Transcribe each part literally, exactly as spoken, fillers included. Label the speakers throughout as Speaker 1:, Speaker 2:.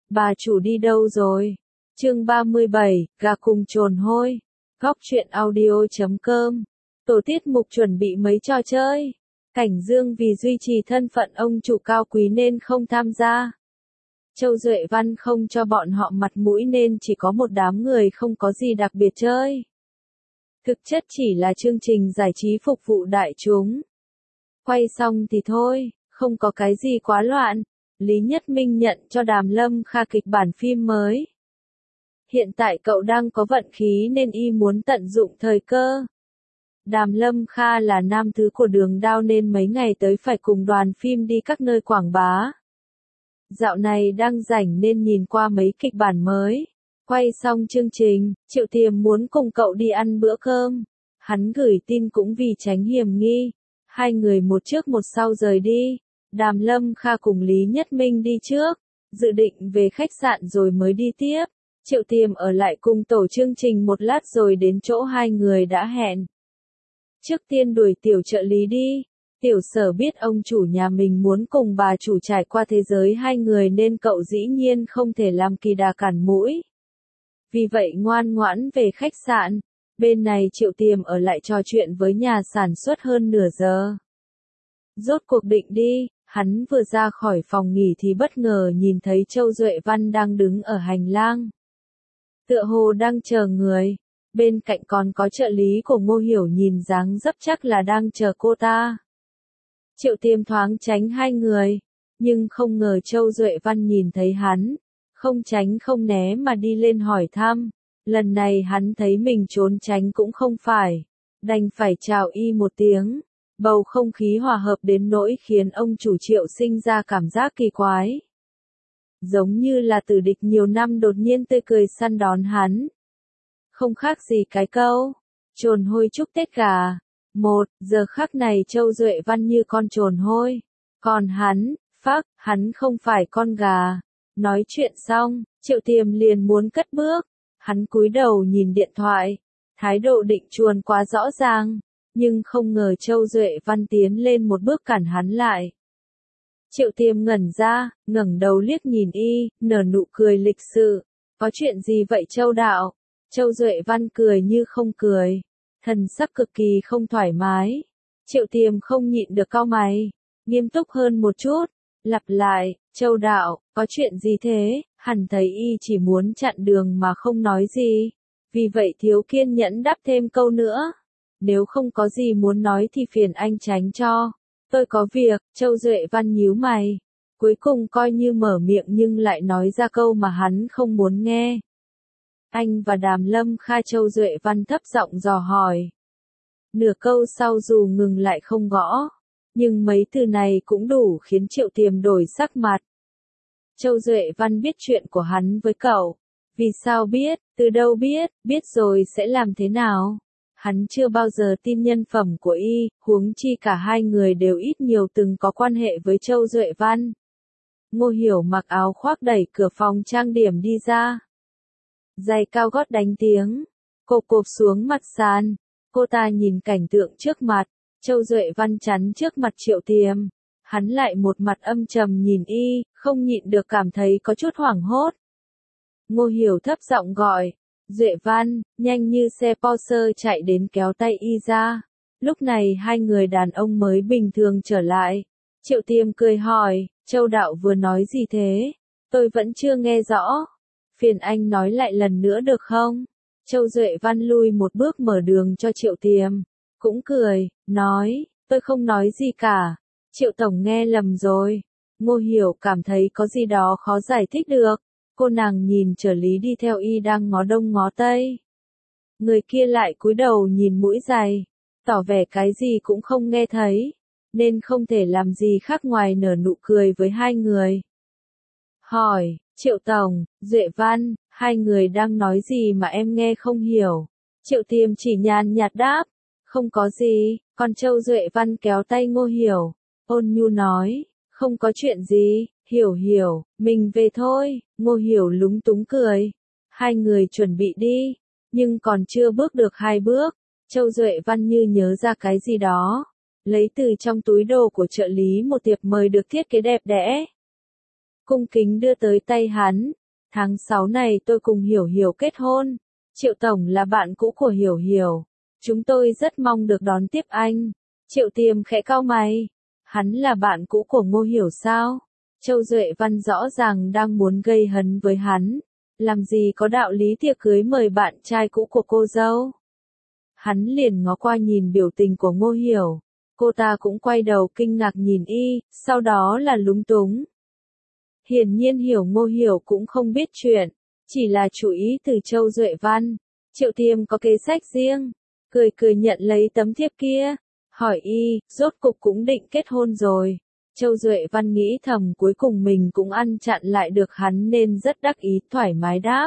Speaker 1: Bà chủ đi đâu rồi? Chương ba mươi bảy, gà cùng trồn hôi. Góc truyện audio chấm com. Tổ tiết mục chuẩn bị mấy trò chơi. Cảnh Dương vì duy trì thân phận ông chủ cao quý nên không tham gia. Châu Duệ Văn không cho bọn họ mặt mũi nên chỉ có một đám người không có gì đặc biệt chơi. Thực chất chỉ là chương trình giải trí phục vụ đại chúng. Quay xong thì thôi, không có cái gì quá loạn. Lý Nhất Minh nhận cho Đàm Lâm Kha kịch bản phim mới. Hiện tại cậu đang có vận khí nên y muốn tận dụng thời cơ. Đàm Lâm Kha là nam thứ của Đường Đao nên mấy ngày tới phải cùng đoàn phim đi các nơi quảng bá. Dạo này đang rảnh nên nhìn qua mấy kịch bản mới. Quay xong chương trình, Triệu Tiềm muốn cùng cậu đi ăn bữa cơm. Hắn gửi tin cũng vì tránh hiểm nghi. Hai người một trước một sau rời đi. Đàm Lâm Kha cùng Lý Nhất Minh đi trước, dự định về khách sạn rồi mới đi tiếp. Triệu Tiềm ở lại cùng tổ chương trình một lát rồi đến chỗ hai người đã hẹn. Trước tiên đuổi tiểu trợ lý đi. Tiểu Sở biết ông chủ nhà mình muốn cùng bà chủ trải qua thế giới hai người nên cậu dĩ nhiên không thể làm kỳ đà cản mũi. Vì vậy ngoan ngoãn về khách sạn. Bên này Triệu Tiềm ở lại trò chuyện với nhà sản xuất hơn nửa giờ. Rốt cuộc định đi, hắn vừa ra khỏi phòng nghỉ thì bất ngờ nhìn thấy Châu Duệ Văn đang đứng ở hành lang. Tựa hồ đang chờ người, bên cạnh còn có trợ lý của Ngô Hiểu nhìn dáng dấp chắc là đang chờ cô ta. Triệu Tiềm thoáng tránh hai người, nhưng không ngờ Châu Duệ Văn nhìn thấy hắn, không tránh không né mà đi lên hỏi thăm. Lần này hắn thấy mình trốn tránh cũng không phải, đành phải chào y một tiếng. Bầu không khí hòa hợp đến nỗi khiến ông chủ Triệu sinh ra cảm giác kỳ quái. Giống như là tử địch nhiều năm đột nhiên tươi cười săn đón hắn. Không khác gì cái câu, trồn hôi chúc Tết gà. Một giờ khắc này Châu Duệ Văn như con trồn hôi. Còn hắn, phác, hắn không phải con gà. Nói chuyện xong, Triệu Tiềm liền muốn cất bước. Hắn cúi đầu nhìn điện thoại. Thái độ định chuồn quá rõ ràng. Nhưng không ngờ Châu Duệ Văn tiến lên một bước cản hắn lại. Triệu Tiềm ngẩn ra, ngẩng đầu liếc nhìn y, nở nụ cười lịch sự. Có chuyện gì vậy Châu đạo? Châu Duệ Văn cười như không cười. Thần sắc cực kỳ không thoải mái. Triệu Tiềm không nhịn được cau mày. Nghiêm túc hơn một chút. Lặp lại, Châu đạo, có chuyện gì thế? Hẳn thấy y chỉ muốn chặn đường mà không nói gì. Vì vậy thiếu kiên nhẫn đáp thêm câu nữa. Nếu không có gì muốn nói thì phiền anh tránh cho. Tôi có việc, Châu Duệ Văn nhíu mày. Cuối cùng coi như mở miệng nhưng lại nói ra câu mà hắn không muốn nghe. Anh và Đàm Lâm Kha. Châu Duệ Văn thấp giọng dò hỏi. Nửa câu sau dù ngừng lại không gõ. Nhưng mấy từ này cũng đủ khiến Triệu Tiềm đổi sắc mặt. Châu Duệ Văn biết chuyện của hắn với cậu. Vì sao biết, từ đâu biết, biết rồi sẽ làm thế nào? Hắn chưa bao giờ tin nhân phẩm của y, huống chi cả hai người đều ít nhiều từng có quan hệ với Châu Duệ Văn. Ngô Hiểu mặc áo khoác đẩy cửa phòng trang điểm đi ra. Giày cao gót đánh tiếng, cộp cộp xuống mặt sàn. Cô ta nhìn cảnh tượng trước mặt, Châu Duệ Văn chắn trước mặt Triệu Tiềm. Hắn lại một mặt âm trầm nhìn y, không nhịn được cảm thấy có chút hoảng hốt. Ngô Hiểu thấp giọng gọi. Duệ Văn, nhanh như xe Porsche chạy đến kéo tay y ra. Lúc này hai người đàn ông mới bình thường trở lại. Triệu Tiềm cười hỏi, Châu đạo vừa nói gì thế? Tôi vẫn chưa nghe rõ. Phiền anh nói lại lần nữa được không? Châu Duệ Văn lui một bước mở đường cho Triệu Tiềm. Cũng cười, nói, tôi không nói gì cả. Triệu Tổng nghe lầm rồi. Ngô Hiểu cảm thấy có gì đó khó giải thích được. Cô nàng nhìn trợ lý đi theo y đang ngó đông ngó tây. Người kia lại cúi đầu nhìn mũi giày, tỏ vẻ cái gì cũng không nghe thấy, nên không thể làm gì khác ngoài nở nụ cười với hai người. Hỏi, Triệu Tổng, Duệ Văn, hai người đang nói gì mà em nghe không hiểu? Triệu Tiềm chỉ nhàn nhạt đáp, không có gì, còn Châu Duệ Văn kéo tay Ngô Hiểu, ôn nhu nói, không có chuyện gì. Hiểu hiểu, mình về thôi. Ngô Hiểu lúng túng cười. Hai người chuẩn bị đi, nhưng còn chưa bước được hai bước. Châu Duệ Văn như nhớ ra cái gì đó. Lấy từ trong túi đồ của trợ lý một thiệp mời được thiết kế đẹp đẽ. Cung kính đưa tới tay hắn, Tháng sáu này tôi cùng Hiểu Hiểu kết hôn. Triệu Tổng là bạn cũ của Hiểu Hiểu. Chúng tôi rất mong được đón tiếp anh. Triệu Tiềm khẽ cau mày. Hắn là bạn cũ của Ngô Hiểu sao? Châu Duệ Văn rõ ràng đang muốn gây hấn với hắn. Làm gì có đạo lý tiệc cưới mời bạn trai cũ của cô dâu. Hắn liền ngó qua nhìn biểu tình của Ngô Hiểu. Cô ta cũng quay đầu kinh ngạc nhìn y, sau đó là lúng túng. Hiển nhiên hiểu Ngô Hiểu cũng không biết chuyện, chỉ là chú ý từ Châu Duệ Văn. Triệu Tiềm có kế sách riêng, cười cười nhận lấy tấm thiếp kia, hỏi y, rốt cục cũng định kết hôn rồi. Châu Duệ Văn nghĩ thầm cuối cùng mình cũng ăn chặn lại được hắn nên rất đắc ý thoải mái đáp.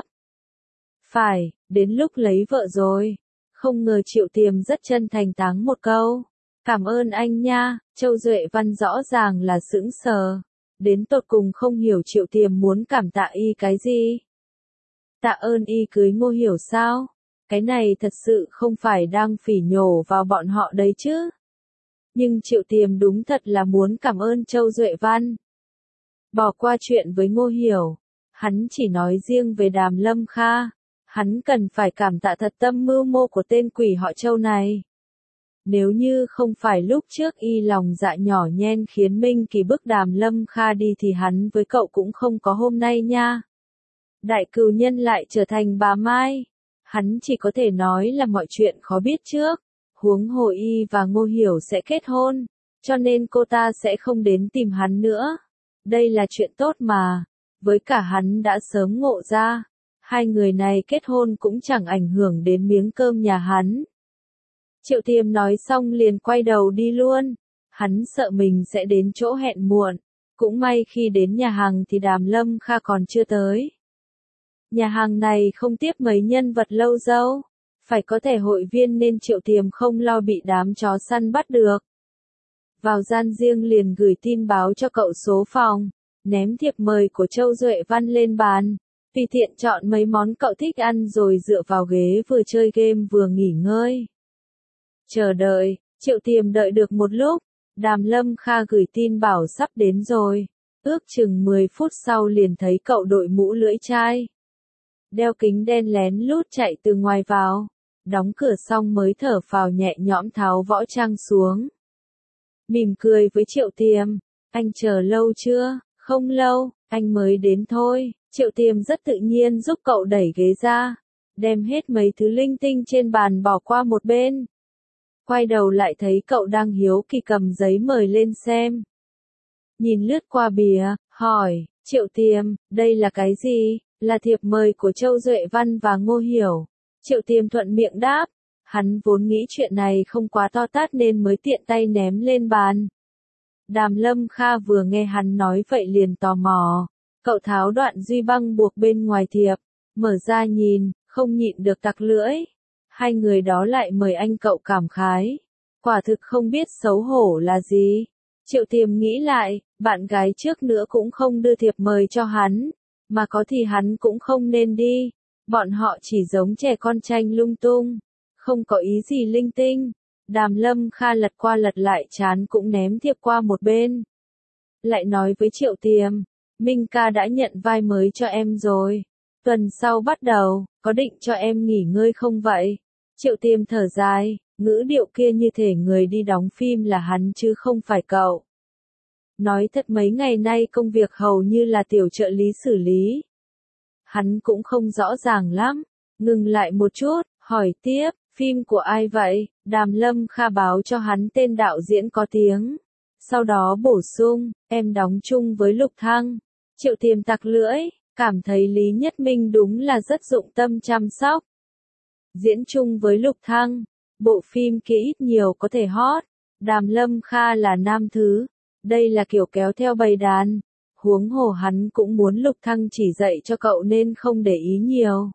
Speaker 1: Phải, đến lúc lấy vợ rồi. Không ngờ Triệu Tiềm rất chân thành táng một câu. Cảm ơn anh nha. Châu Duệ Văn rõ ràng là sững sờ. Đến tột cùng không hiểu Triệu Tiềm muốn cảm tạ y cái gì. Tạ ơn y cưới Ngô Hiểu sao? Cái này thật sự không phải đang phỉ nhổ vào bọn họ đấy chứ. Nhưng Triệu Tiềm đúng thật là muốn cảm ơn Châu Duệ Văn. Bỏ qua chuyện với Ngô Hiểu. Hắn chỉ nói riêng về Đàm Lâm Kha. Hắn cần phải cảm tạ thật tâm mưu mô của tên quỷ họ Châu này. Nếu như không phải lúc trước y lòng dạ nhỏ nhen khiến Minh Kỳ bức Đàm Lâm Kha đi thì hắn với cậu cũng không có hôm nay nha. Đại cừu nhân lại trở thành bà Mai. Hắn chỉ có thể nói là mọi chuyện khó biết trước. Huống hồ y và Ngô Hiểu sẽ kết hôn, cho nên cô ta sẽ không đến tìm hắn nữa. Đây là chuyện tốt mà. Với cả hắn đã sớm ngộ ra. Hai người này kết hôn cũng chẳng ảnh hưởng đến miếng cơm nhà hắn. Triệu Tiềm nói xong liền quay đầu đi luôn. Hắn sợ mình sẽ đến chỗ hẹn muộn. Cũng may khi đến nhà hàng thì Đàm Lâm Kha còn chưa tới. Nhà hàng này không tiếp mấy nhân vật lâu dâu. Phải có thẻ hội viên nên Triệu Tiềm không lo bị đám chó săn bắt được. Vào gian riêng liền gửi tin báo cho cậu số phòng. Ném thiệp mời của Châu Duệ Văn lên bàn. Vì tiện chọn mấy món cậu thích ăn rồi dựa vào ghế vừa chơi game vừa nghỉ ngơi. Chờ đợi, Triệu Tiềm đợi được một lúc, Đàm Lâm Kha gửi tin bảo sắp đến rồi. Ước chừng mười phút sau liền thấy cậu đội mũ lưỡi chai. Đeo kính đen lén lút chạy từ ngoài vào. Đóng cửa xong mới thở phào nhẹ nhõm tháo võ trang xuống. Mỉm cười với Triệu Tiềm, anh chờ lâu chưa? Không lâu, anh mới đến thôi. Triệu Tiềm rất tự nhiên giúp cậu đẩy ghế ra, đem hết mấy thứ linh tinh trên bàn bỏ qua một bên. Quay đầu lại thấy cậu đang hiếu kỳ cầm giấy mời lên xem. Nhìn lướt qua bìa, hỏi, Triệu Tiềm, đây là cái gì? Là thiệp mời của Châu Duệ Văn và Ngô Hiểu. Triệu Tiềm thuận miệng đáp, hắn vốn nghĩ chuyện này không quá to tát nên mới tiện tay ném lên bàn. Đàm Lâm Kha vừa nghe hắn nói vậy liền tò mò. Cậu tháo đoạn duy băng buộc bên ngoài thiệp, mở ra nhìn, không nhịn được tặc lưỡi. Hai người đó lại mời anh cậu cảm khái. Quả thực không biết xấu hổ là gì. Triệu Tiềm nghĩ lại, bạn gái trước nữa cũng không đưa thiệp mời cho hắn. Mà có thì hắn cũng không nên đi. Bọn họ chỉ giống trẻ con tranh lung tung. Không có ý gì linh tinh. Đàm Lâm Kha lật qua lật lại chán cũng ném thiệp qua một bên. Lại nói với Triệu Tiềm. Minh ca đã nhận vai mới cho em rồi. Tuần sau bắt đầu, có định cho em nghỉ ngơi không vậy? Triệu Tiềm thở dài, ngữ điệu kia như thể người đi đóng phim là hắn chứ không phải cậu. Nói thật mấy ngày nay công việc hầu như là tiểu trợ lý xử lý. Hắn cũng không rõ ràng lắm. Ngừng lại một chút, hỏi tiếp, phim của ai vậy? Đàm Lâm Kha báo cho hắn tên đạo diễn có tiếng. Sau đó bổ sung, em đóng chung với Lục Thăng. Triệu Tiềm tặc lưỡi, cảm thấy Lý Nhất Minh đúng là rất dụng tâm chăm sóc. Diễn chung với Lục Thăng, bộ phim kia ít nhiều có thể hot. Đàm Lâm Kha là nam thứ, đây là kiểu kéo theo bầy đàn. Huống hồ hắn cũng muốn Lục Thăng chỉ dạy cho cậu nên không để ý nhiều.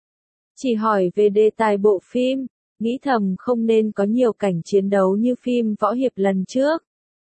Speaker 1: Chỉ hỏi về đề tài bộ phim, nghĩ thầm không nên có nhiều cảnh chiến đấu như phim võ hiệp lần trước.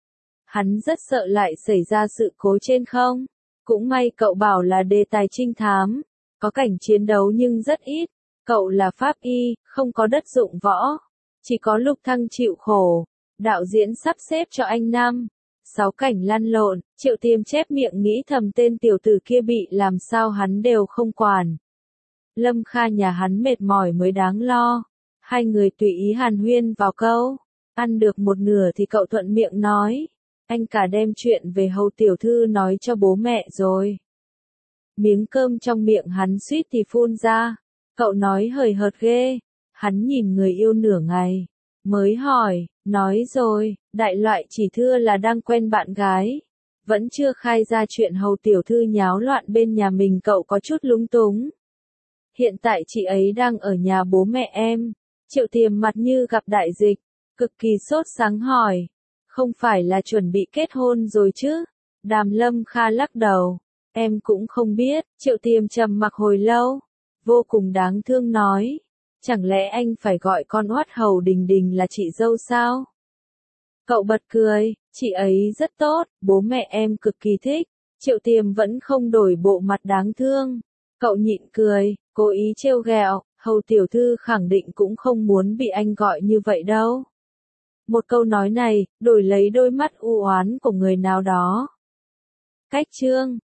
Speaker 1: Hắn rất sợ lại xảy ra sự cố trên không. Cũng may cậu bảo là đề tài trinh thám, có cảnh chiến đấu nhưng rất ít. Cậu là pháp y, không có đất dụng võ. Chỉ có Lục Thăng chịu khổ. Đạo diễn sắp xếp cho anh năm, sáu cảnh lăn lộn, Triệu Tiêm chép miệng nghĩ thầm tên tiểu tử kia bị làm sao hắn đều không quản. Lâm Kha nhà hắn mệt mỏi mới đáng lo. Hai người tùy ý hàn huyên vào câu. Ăn được một nửa thì cậu thuận miệng nói. Anh cả đem chuyện về hầu tiểu thư nói cho bố mẹ rồi. Miếng cơm trong miệng hắn suýt thì phun ra. Cậu nói hời hợt ghê. Hắn nhìn người yêu nửa ngày. Mới hỏi, nói rồi, đại loại chỉ thưa là đang quen bạn gái. Vẫn chưa khai ra chuyện hầu tiểu thư nháo loạn bên nhà mình, cậu có chút lúng túng. Hiện tại chị ấy đang ở nhà bố mẹ em. Triệu Tiềm mặt như gặp đại dịch, cực kỳ sốt sắng hỏi. Không phải là chuẩn bị kết hôn rồi chứ? Đàm Lâm Kha lắc đầu. Em cũng không biết. Triệu Tiềm trầm mặc hồi lâu. Vô cùng đáng thương nói. Chẳng lẽ anh phải gọi con oát hầu Đình Đình là chị dâu sao? Cậu bật cười. Chị ấy rất tốt, bố mẹ em cực kỳ thích. Triệu Tiềm vẫn không đổi bộ mặt đáng thương. Cậu nhịn cười, cố ý trêu ghẹo. Hầu tiểu thư khẳng định cũng không muốn bị anh gọi như vậy đâu. Một câu nói này, đổi lấy đôi mắt u oán của người nào đó. Cách chương